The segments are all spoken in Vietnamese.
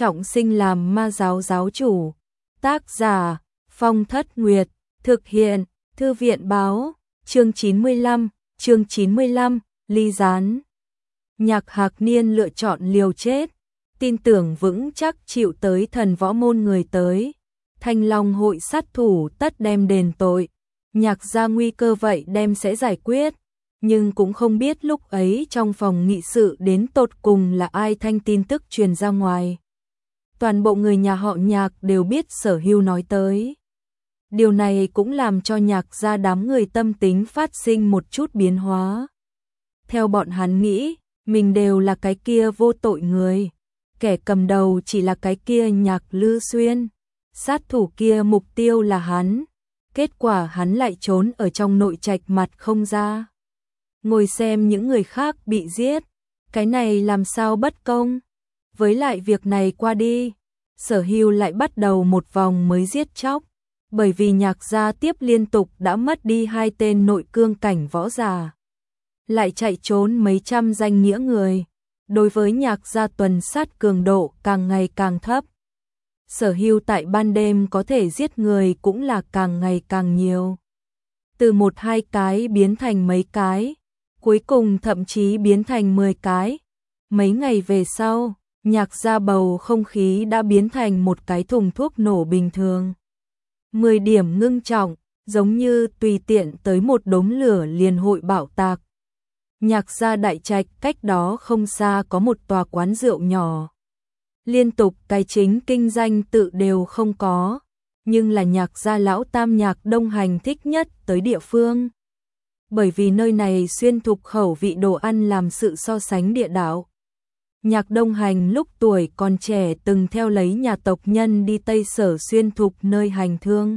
trọng sinh làm ma giáo giáo chủ. Tác giả Phong Thất Nguyệt, thực hiện Thư viện Báo, chương 95, ly gián. Nhạc Hạc Niên lựa chọn liều chết, tin tưởng vững chắc chịu tới thần võ môn người tới. Thanh Long hội sát thủ tất đem đền tội, Nhạc gia nguy cơ vậy đem sẽ giải quyết. Nhưng cũng không biết lúc ấy trong phòng nghị sự đến tột cùng là ai thanh tin tức truyền ra ngoài. Toàn bộ người nhà họ Nhạc đều biết Sở Hưu nói tới. Điều này cũng làm cho Nhạc gia đám người tâm tính phát sinh một chút biến hóa. Theo bọn hắn nghĩ, mình đều là cái kia vô tội người. Kẻ cầm đầu chỉ là cái kia Nhạc Lư Xuyên. Sát thủ kia mục tiêu là hắn. Kết quả hắn lại trốn ở trong nội trạch mặt không ra. Ngồi xem những người khác bị giết. Cái này làm sao bất công. Với lại việc này qua đi, Sở Hưu lại bắt đầu một vòng mới giết chóc. Bởi vì Nhạc gia tiếp liên tục đã mất đi 2 tên nội cương cảnh võ giả. Lại chạy trốn mấy trăm danh nghĩa người. Đối với Nhạc gia tuần sát cường độ càng ngày càng thấp. Sở Hưu tại ban đêm có thể giết người cũng là càng ngày càng nhiều. Từ 1-2 cái biến thành mấy cái, cuối cùng thậm chí biến thành 10 cái. Mấy ngày về sau, Nhạc gia bầu không khí đã biến thành một cái thùng thuốc nổ bình thường. 10 điểm ngưng trọng, giống như tùy tiện tới một đống lửa liền hội bạo tạc. Nhạc gia đại trạch cách đó không xa có một tòa quán rượu nhỏ. Liên tục cái chính kinh doanh tự đều không có, nhưng là Nhạc gia lão tam Nhạc Đông Hành thích nhất tới địa phương. Bởi vì nơi này xuyên thục khẩu vị đồ ăn làm sự so sánh địa đạo. Nhạc Đông Hành lúc tuổi còn trẻ từng theo lấy nhà tộc nhân đi Tây Sở xuyên thục nơi hành thương.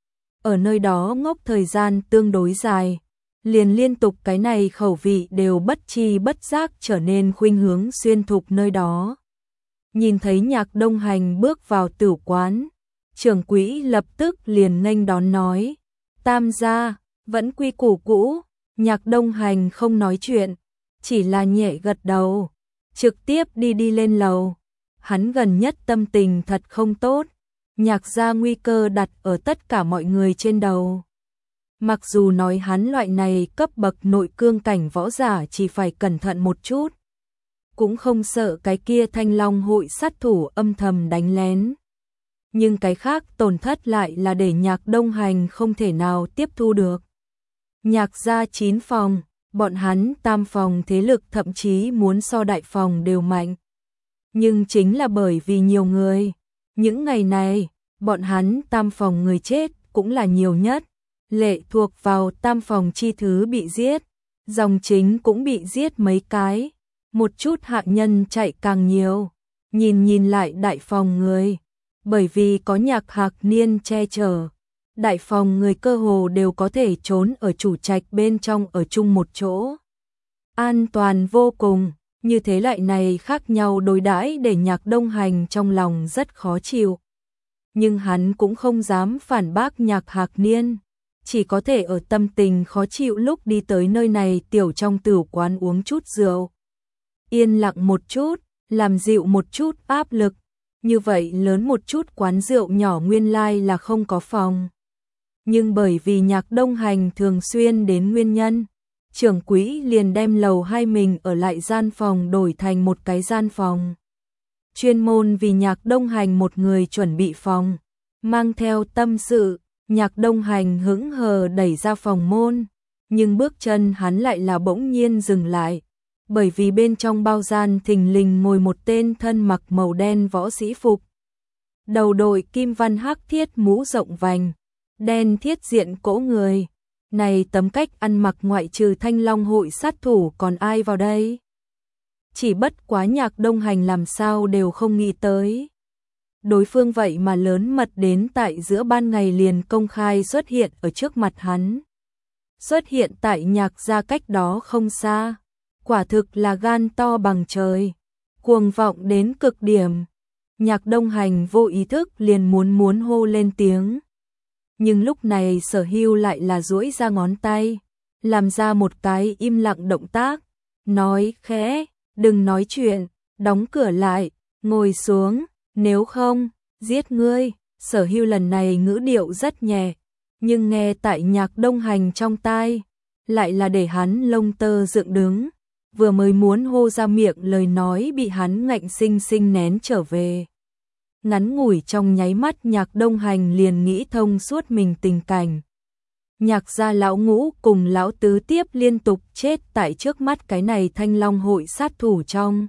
Ở nơi đó ngốc thời gian tương đối dài, liền liên tục cái này khẩu vị đều bất chi bất giác trở nên khuynh hướng xuyên thục nơi đó. Nhìn thấy Nhạc Đông Hành bước vào tử quán, trưởng quỹ lập tức liền nghênh đón nói, tam gia, vẫn quy củ cũ. Nhạc Đông Hành không nói chuyện, chỉ là nhẹ gật đầu, trực tiếp đi lên lầu. Hắn gần nhất tâm tình thật không tốt, Nhạc gia nguy cơ đặt ở tất cả mọi người trên đầu. Mặc dù nói hắn loại này cấp bậc nội cương cảnh võ giả chỉ phải cẩn thận một chút, cũng không sợ cái kia Thanh Long hội sát thủ âm thầm đánh lén. Nhưng cái khác tổn thất lại là để Nhạc Đông Hành không thể nào tiếp thu được. Nhạc gia 9 phòng, bọn hắn tam phòng thế lực thậm chí muốn so đại phòng đều mạnh. Nhưng chính là bởi vì nhiều người, những ngày này, bọn hắn tam phòng người chết cũng là nhiều nhất. Lệ thuộc vào tam phòng chi thứ bị giết, dòng chính cũng bị giết mấy cái, một chút hạ nhân chạy càng nhiều. Nhìn lại đại phòng người, bởi vì có Nhạc Hạc Niên che chở, đại phòng người cơ hồ đều có thể trốn ở chủ trạch bên trong ở chung một chỗ. An toàn vô cùng, như thế lại này khác nhau đối đãi để Nhạc Đông Hành trong lòng rất khó chịu. Nhưng hắn cũng không dám phản bác Nhạc Hạc Niên, chỉ có thể ở tâm tình khó chịu lúc đi tới nơi này tiểu trong tử quán uống chút rượu. Yên lặng một chút, làm dịu một chút áp lực, như vậy lớn một chút quán rượu nhỏ nguyên lai là không có phòng. Nhưng bởi vì Nhạc Đông Hành thường xuyên đến nguyên nhân, trưởng quỹ liền đem lầu 2 mình ở lại gian phòng đổi thành một cái gian phòng. Chuyên môn vì Nhạc Đông Hành một người chuẩn bị phòng, mang theo tâm sự, Nhạc Đông Hành hững hờ đẩy ra phòng môn, nhưng bước chân hắn lại là bỗng nhiên dừng lại, bởi vì bên trong bao gian thình lình ngồi một tên thân mặc màu đen võ sĩ phục. Đầu đội kim văn hắc thiết mũ rộng vành, đen thiết diện cỗ người. Này tấm cách ăn mặc ngoại trừ Thanh Long hội sát thủ còn ai vào đây? Chỉ bất quá Nhạc Đông Hành làm sao đều không nghĩ tới. Đối phương vậy mà lớn mật đến tại giữa ban ngày liền công khai xuất hiện ở trước mặt hắn. Xuất hiện tại Nhạc gia cách đó không xa. Quả thực là gan to bằng trời. Cuồng vọng đến cực điểm. Nhạc Đông Hành vô ý thức liền muốn hô lên tiếng. Nhưng lúc này Sở Hưu lại là duỗi ra ngón tay, làm ra một cái im lặng động tác, nói khẽ, đừng nói chuyện, đóng cửa lại, ngồi xuống. nếu không, giết ngươi. Sở Hưu lần này ngữ điệu rất nhẹ, nhưng nghe tại Nhạc Đông Hành trong tai, lại là để hắn lông tơ dựng đứng, vừa mới muốn hô ra miệng lời nói bị hắn ngạnh sinh sinh nén trở về. Ngắn ngủi trong nháy mắt Nhạc Đông Hành liền nghĩ thông suốt mình tình cảnh. Nhạc gia lão ngũ cùng lão tứ tiếp liên tục chết tại trước mắt cái này Thanh Long hội sát thủ trong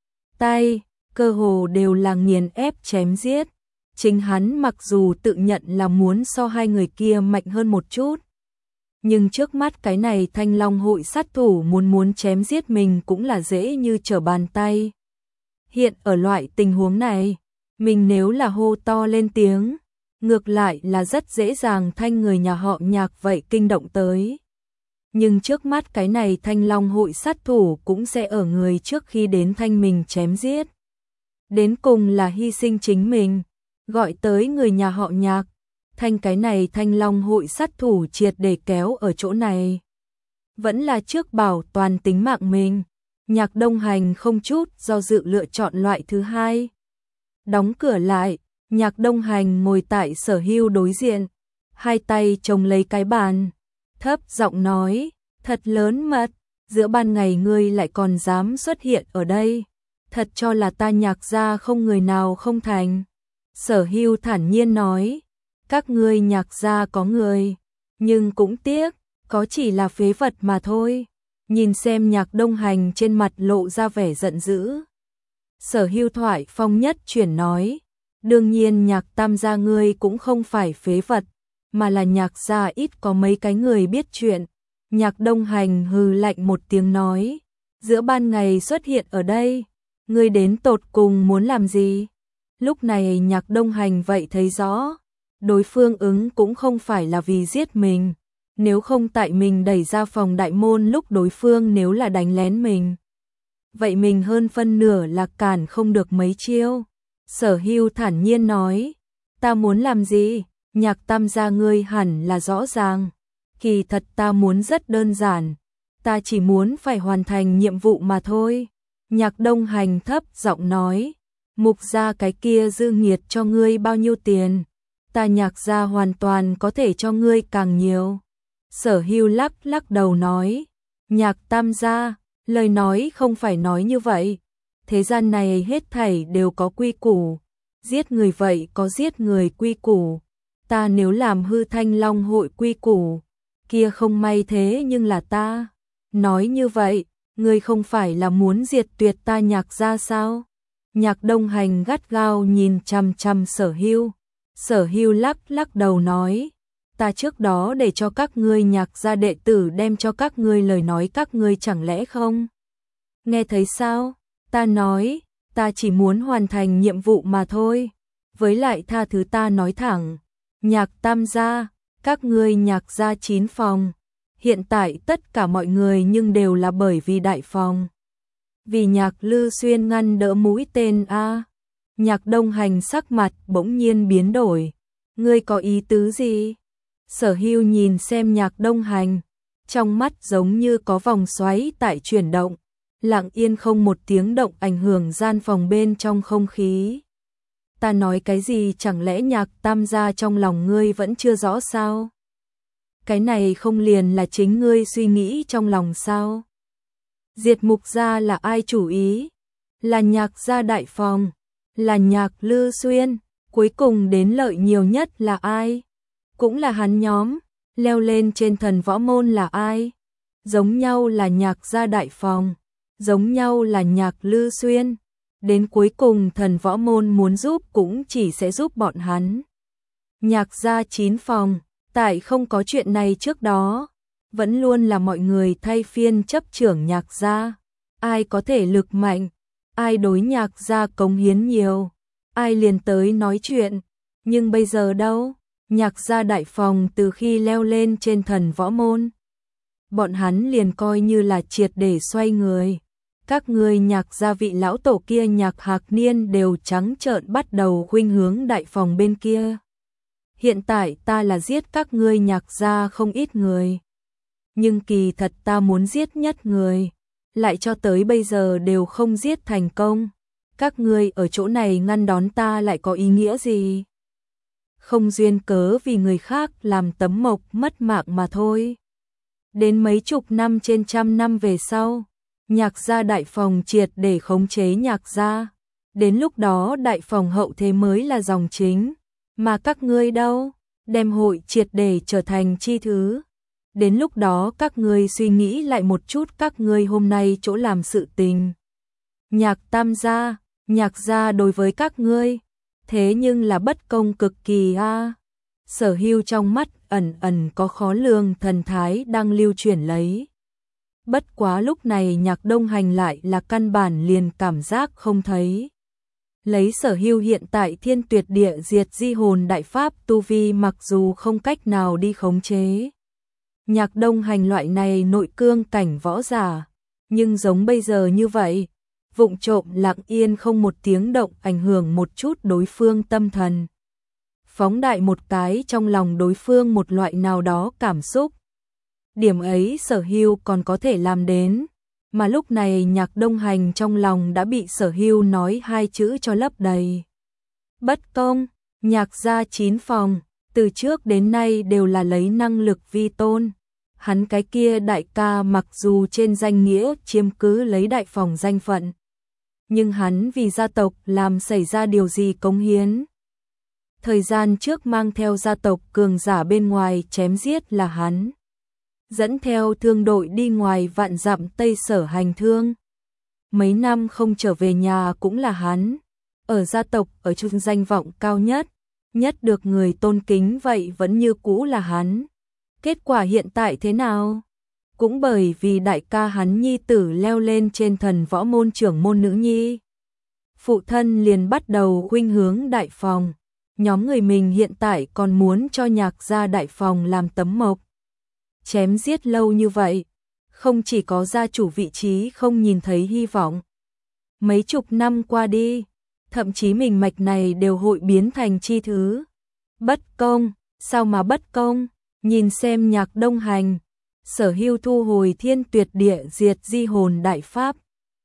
tay, cơ hồ đều là nghiền ép chém giết. Chính hắn mặc dù tự nhận là muốn so hai người kia mạnh hơn một chút, nhưng trước mắt cái này Thanh Long hội sát thủ muốn chém giết mình cũng là dễ như trở bàn tay. Hiện ở loại tình huống này, mình nếu là hô to lên tiếng, ngược lại là rất dễ dàng thanh người nhà họ Nhạc vậy kinh động tới. Nhưng trước mắt cái này Thanh Long hội sát thủ cũng sẽ ở người trước khi đến thanh mình chém giết. Đến cùng là hy sinh chính mình, gọi tới người nhà họ Nhạc, thanh cái này Thanh Long hội sát thủ triệt để kéo ở chỗ này. Vẫn là trước bảo toàn tính mạng mình, Nhạc Đông Hành không chút do dự lựa chọn loại thứ hai. Đóng cửa lại, Nhạc Đông Hành ngồi tại Sở Hưu đối diện, hai tay chồng lấy cái bàn, thấp giọng nói, thật lớn mật, giữa ban ngày ngươi lại còn dám xuất hiện ở đây, thật cho là ta Nhạc gia không người nào không thành. Sở Hưu thản nhiên nói, các ngươi Nhạc gia có người, nhưng cũng tiếc, có chỉ là phế vật mà thôi. Nhìn xem Nhạc Đông Hành trên mặt lộ ra vẻ giận dữ. Sở Hưu thoại phong nhất chuyển nói, đương nhiên Nhạc tam gia ngươi cũng không phải phế vật, mà là Nhạc gia ít có mấy cái người biết chuyện. Nhạc Đông Hành hừ lạnh một tiếng nói, giữa ban ngày xuất hiện ở đây, ngươi đến tột cùng muốn làm gì? Lúc này Nhạc Đông Hành vậy thấy rõ, đối phương ứng cũng không phải là vì giết mình, nếu không tại mình đẩy ra phòng đại môn lúc đối phương nếu là đánh lén mình, vậy mình hơn phân nửa là cản không được mấy chiêu. Sở Hưu thản nhiên nói, ta muốn làm gì? Nhạc tam gia ngươi hẳn là rõ ràng, kỳ thật ta muốn rất đơn giản, ta chỉ muốn phải hoàn thành nhiệm vụ mà thôi. Nhạc Đông Hành thấp giọng nói, Mục gia cái kia dư nghiệt cho ngươi bao nhiêu tiền, ta Nhạc gia hoàn toàn có thể cho ngươi càng nhiều. Sở Hưu lắc lắc đầu nói, Nhạc tam gia, lời nói không phải nói như vậy, thế gian này hết thảy đều có quy củ, giết người vậy có giết người quy củ, ta nếu làm hư Thanh Long hội quy củ, kia không may thế nhưng là ta. Nói như vậy, ngươi không phải là muốn diệt tuyệt ta Nhạc gia sao? Nhạc Đông Hành gắt gao nhìn chằm chằm Sở Hưu. Sở Hưu lắc lắc đầu nói, ta trước đó để cho các ngươi Nhạc gia đệ tử đem cho các ngươi lời nói các ngươi chẳng lẽ không nghe thấy sao? Ta nói, ta chỉ muốn hoàn thành nhiệm vụ mà thôi. Với lại tha thứ ta nói thẳng, Nhạc tam gia, các ngươi Nhạc gia 9 phòng, hiện tại tất cả mọi người nhưng đều là bởi vì đại phòng. Vì Nhạc Lư Xuyên ngăn đỡ mũi tên a. Nhạc Đông Hành sắc mặt bỗng nhiên biến đổi. Ngươi có ý tứ gì? Sở Hưu nhìn xem Nhạc Đông Hành, trong mắt giống như có vòng xoáy tại chuyển động, lặng yên không một tiếng động ảnh hưởng gian phòng bên trong không khí. Ta nói cái gì chẳng lẽ Nhạc tam gia trong lòng ngươi vẫn chưa rõ sao? Cái này không liền là chính ngươi suy nghĩ trong lòng sao? Diệt Mục gia là ai chủ ý? Là Nhạc gia đại phòng, là Nhạc Lư Xuyên, cuối cùng đến lợi nhiều nhất là ai? Cũng là hắn nhóm, leo lên trên thần võ môn là ai? Giống nhau là Nhạc gia đại phòng, giống nhau là Nhạc Lư Xuyên, đến cuối cùng thần võ môn muốn giúp cũng chỉ sẽ giúp bọn hắn. Nhạc gia 9 phòng, tại không có chuyện này trước đó, vẫn luôn là mọi người thay phiên chấp trưởng Nhạc gia, ai có thể lực mạnh, ai đối Nhạc gia cống hiến nhiều, ai liền tới nói chuyện, nhưng bây giờ đâu? Nhạc gia đại phòng từ khi leo lên trên thần võ môn, bọn hắn liền coi như là triệt để xoay người. Các ngươi Nhạc gia vị lão tổ kia Nhạc Hạc Niên đều trắng trợn bắt đầu khuynh hướng đại phòng bên kia. Hiện tại ta là giết các ngươi Nhạc gia không ít người, nhưng kỳ thật ta muốn giết nhất người, lại cho tới bây giờ đều không giết thành công. các ngươi ở chỗ này ngăn đón ta lại có ý nghĩa gì? Không duyên cớ vì người khác làm tấm mộc mất mạng mà thôi. Đến mấy chục năm trên trăm năm về sau, Nhạc gia đại phòng triệt để khống chế Nhạc gia. Đến lúc đó đại phòng hậu thế mới là dòng chính, mà các ngươi đâu, đem hội triệt để trở thành chi thứ. Đến lúc đó các ngươi suy nghĩ lại một chút các ngươi hôm nay chỗ làm sự tình. Nhạc Tam gia, Nhạc gia đối với các ngươi, thế nhưng là bất công cực kỳ a. Sở Hưu trong mắt ẩn ẩn có khó lường thần thái đang lưu chuyển lấy. Bất quá lúc này Nhạc Đông Hành lại là căn bản liền cảm giác không thấy. Lấy Sở Hưu hiện tại thiên tuyệt địa diệt di hồn đại pháp tu vi mặc dù không cách nào đi khống chế Nhạc Đông Hành loại này nội cương cảnh võ giả, nhưng giống bây giờ như vậy, vụng trộm lặng yên không một tiếng động ảnh hưởng một chút đối phương tâm thần. Phóng đại một cái trong lòng đối phương một loại nào đó cảm xúc. Điểm ấy Sở Hưu còn có thể làm đến, mà lúc này Nhạc Đông Hành trong lòng đã bị Sở Hưu nói hai chữ cho lấp đầy. Bất công, Nhạc gia 9 phòng, từ trước đến nay đều là lấy năng lực vi tôn. Hắn cái kia đại ca mặc dù trên danh nghĩa chiếm cứ lấy đại phòng danh phận, nhưng hắn vì gia tộc làm xảy ra điều gì cống hiến. Thời gian trước mang theo gia tộc cường giả bên ngoài chém giết là hắn. Dẫn theo thương đội đi ngoài vạn dặm Tây Sở hành thương. Mấy năm không trở về nhà cũng là hắn. Ở gia tộc ở trung danh vọng cao nhất, nhất được người tôn kính vậy vẫn như cũ là hắn. Kết quả hiện tại thế nào? Cũng bởi vì đại ca hắn nhi tử leo lên trên thần võ môn trưởng môn nữ nhi. Phụ thân liền bắt đầu khuynh hướng đại phòng. Nhóm người mình hiện tại còn muốn cho Nhạc gia đại phòng làm tấm mộc. Chém giết lâu như vậy, không chỉ có gia chủ vị trí không nhìn thấy hy vọng. Mấy chục năm qua đi, thậm chí mình mạch này đều hội biến thành chi thứ. Bất công, sao mà bất công? Nhìn xem Nhạc Đông Hành, Sở Hưu thu hồi thiên tuyệt địa diệt di hồn đại pháp.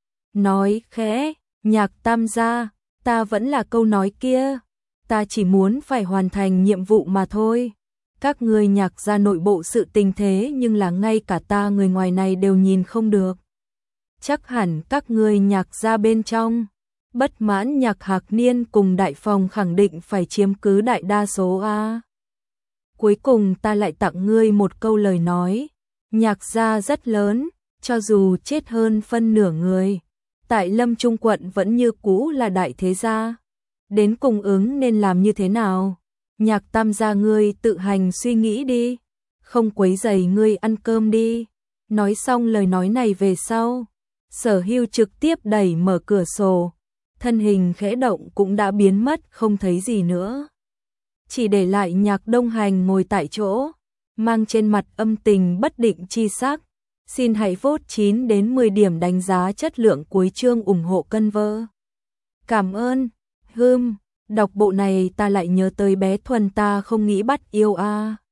Nói khẽ, Nhạc Tam gia, ta vẫn là câu nói kia, ta chỉ muốn phải hoàn thành nhiệm vụ mà thôi. Các ngươi Nhạc gia nội bộ sự tình thế nhưng là ngay cả ta người ngoài này đều nhìn không được. Chắc hẳn các ngươi Nhạc gia bên trong, bất mãn Nhạc Hạc Niên cùng đại phòng khẳng định phải chiếm cứ đại đa số a. Cuối cùng ta lại tặng ngươi một câu lời nói, Nhạc gia rất lớn, cho dù chết hơn phân nửa người, tại Lâm Trung quận vẫn như cũ là đại thế gia. Đến cùng ứng nên làm như thế nào? Nhạc Tam gia ngươi tự hành suy nghĩ đi, không quấy rầy ngươi ăn cơm đi. Nói xong lời nói này về sau, Sở Hưu trực tiếp đẩy mở cửa sổ, thân hình khẽ động cũng đã biến mất không thấy gì nữa. Chỉ để lại Nhạc Đông Hành ngồi tại chỗ, mang trên mặt âm tình bất định chi sắc. Xin hãy vote 9 đến 10 điểm đánh giá chất lượng cuối chương ủng hộ cân vơ. Cảm ơn. Đọc bộ này ta lại nhớ tới bé Thuần ta không nghĩ bắt yêu a.